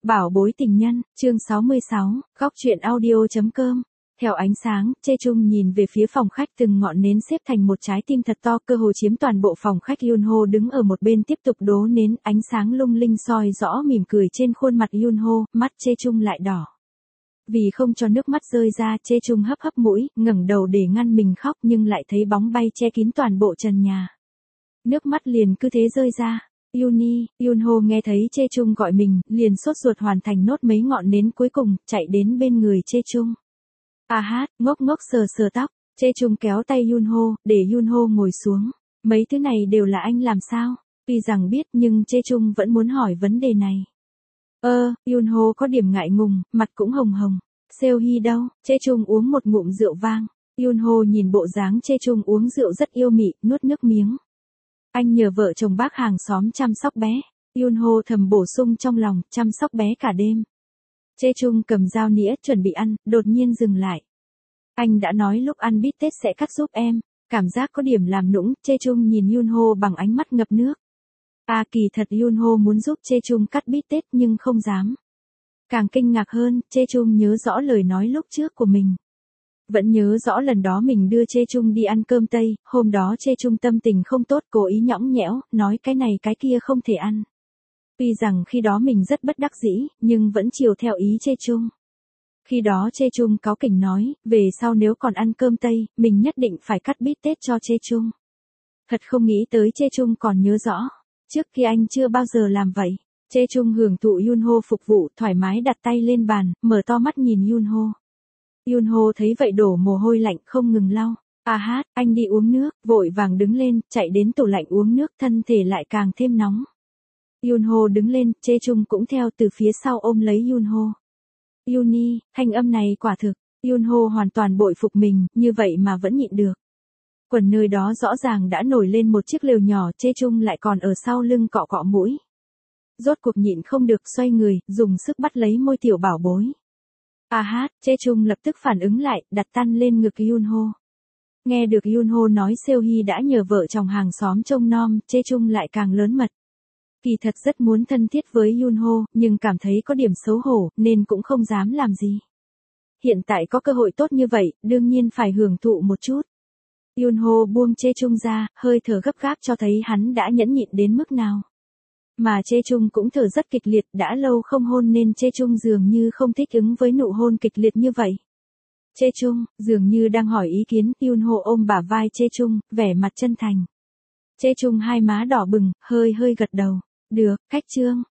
Bảo bối tình nhân, chương 66, góc truyện audio.com. Theo ánh sáng, Chae Chung nhìn về phía phòng khách, từng ngọn nến xếp thành một trái tim thật to, cơ hồ chiếm toàn bộ phòng khách. Yunho đứng ở một bên tiếp tục đố nến, ánh sáng lung linh soi rõ mỉm cười trên khuôn mặt Yunho, mắt Chae Chung lại đỏ. Vì không cho nước mắt rơi ra, Chae Chung hấp hấp mũi, ngẩng đầu để ngăn mình khóc, nhưng lại thấy bóng bay che kín toàn bộ trần nhà. Nước mắt liền cứ thế rơi ra. Yunho nghe thấy Chae Chung gọi mình, liền sốt ruột hoàn thành nốt mấy ngọn nến cuối cùng, chạy đến bên người Chae Chung. Ngốc ngốc sờ sờ tóc, Chae Chung kéo tay Yunho, để Yunho ngồi xuống. Mấy thứ này đều là anh làm sao? Tuy rằng biết nhưng Chae Chung vẫn muốn hỏi vấn đề này. Yunho có điểm ngại ngùng, mặt cũng hồng hồng. Seohee đâu? Chae Chung uống một ngụm rượu vang. Yunho nhìn bộ dáng Chae Chung uống rượu rất yêu mị, nuốt nước miếng. Anh nhờ vợ chồng bác hàng xóm chăm sóc bé. Yunho thầm bổ sung trong lòng, chăm sóc bé cả đêm. Chae Chung cầm dao nĩa chuẩn bị ăn, đột nhiên dừng lại. Anh đã nói lúc ăn bít tết sẽ cắt giúp em. Cảm giác có điểm làm nũng, Chae Chung nhìn Yunho bằng ánh mắt ngập nước. Kỳ thật Yunho muốn giúp Chae Chung cắt bít tết nhưng không dám. Càng kinh ngạc hơn, Chae Chung nhớ rõ lời nói lúc trước của mình. Vẫn nhớ rõ lần đó mình đưa Chae Chung đi ăn cơm Tây, hôm đó Chae Chung tâm tình không tốt, cố ý nhõng nhẽo, nói cái này cái kia không thể ăn. Tuy rằng khi đó mình rất bất đắc dĩ, nhưng vẫn chiều theo ý Chae Chung. Khi đó Chae Chung cáu kỉnh nói, về sau nếu còn ăn cơm Tây, mình nhất định phải cắt bít tết cho Chae Chung. Thật không nghĩ tới Chae Chung còn nhớ rõ. Trước khi anh chưa bao giờ làm vậy. Chae Chung hưởng thụ Yunho phục vụ, thoải mái đặt tay lên bàn, mở to mắt nhìn Yunho. Yunho thấy vậy đổ mồ hôi lạnh, không ngừng lau. Anh đi uống nước, vội vàng đứng lên, chạy đến tủ lạnh uống nước, thân thể lại càng thêm nóng. Yunho đứng lên, Chae Chung cũng theo từ phía sau ôm lấy Yunho. Thanh âm này quả thực. Yunho hoàn toàn bội phục mình, như vậy mà vẫn nhịn được. Quần nơi đó rõ ràng đã nổi lên một chiếc lều nhỏ, Chae Chung lại còn ở sau lưng cọ cọ mũi. Rốt cuộc nhịn không được, xoay người, dùng sức bắt lấy môi tiểu bảo bối. Chae Chung lập tức phản ứng lại, đặt tay lên ngực Yunho. Nghe được Yunho nói Seohee đã nhờ vợ chồng hàng xóm trông nom, Chae Chung lại càng lớn mật. Kỳ thật rất muốn thân thiết với Yunho, nhưng cảm thấy có điểm xấu hổ, nên cũng không dám làm gì. Hiện tại có cơ hội tốt như vậy, đương nhiên phải hưởng thụ một chút. Yunho buông Chae Chung ra, hơi thở gấp gáp cho thấy hắn đã nhẫn nhịn đến mức nào. Mà Chae Chung cũng thở rất kịch liệt, đã lâu không hôn nên Chae Chung dường như không thích ứng với nụ hôn kịch liệt như vậy. Chae Chung, dường như đang hỏi ý kiến, Yunho ôm bả vai Chae Chung, vẻ mặt chân thành. Chae Chung hai má đỏ bừng, hơi gật đầu. Được, cách chương.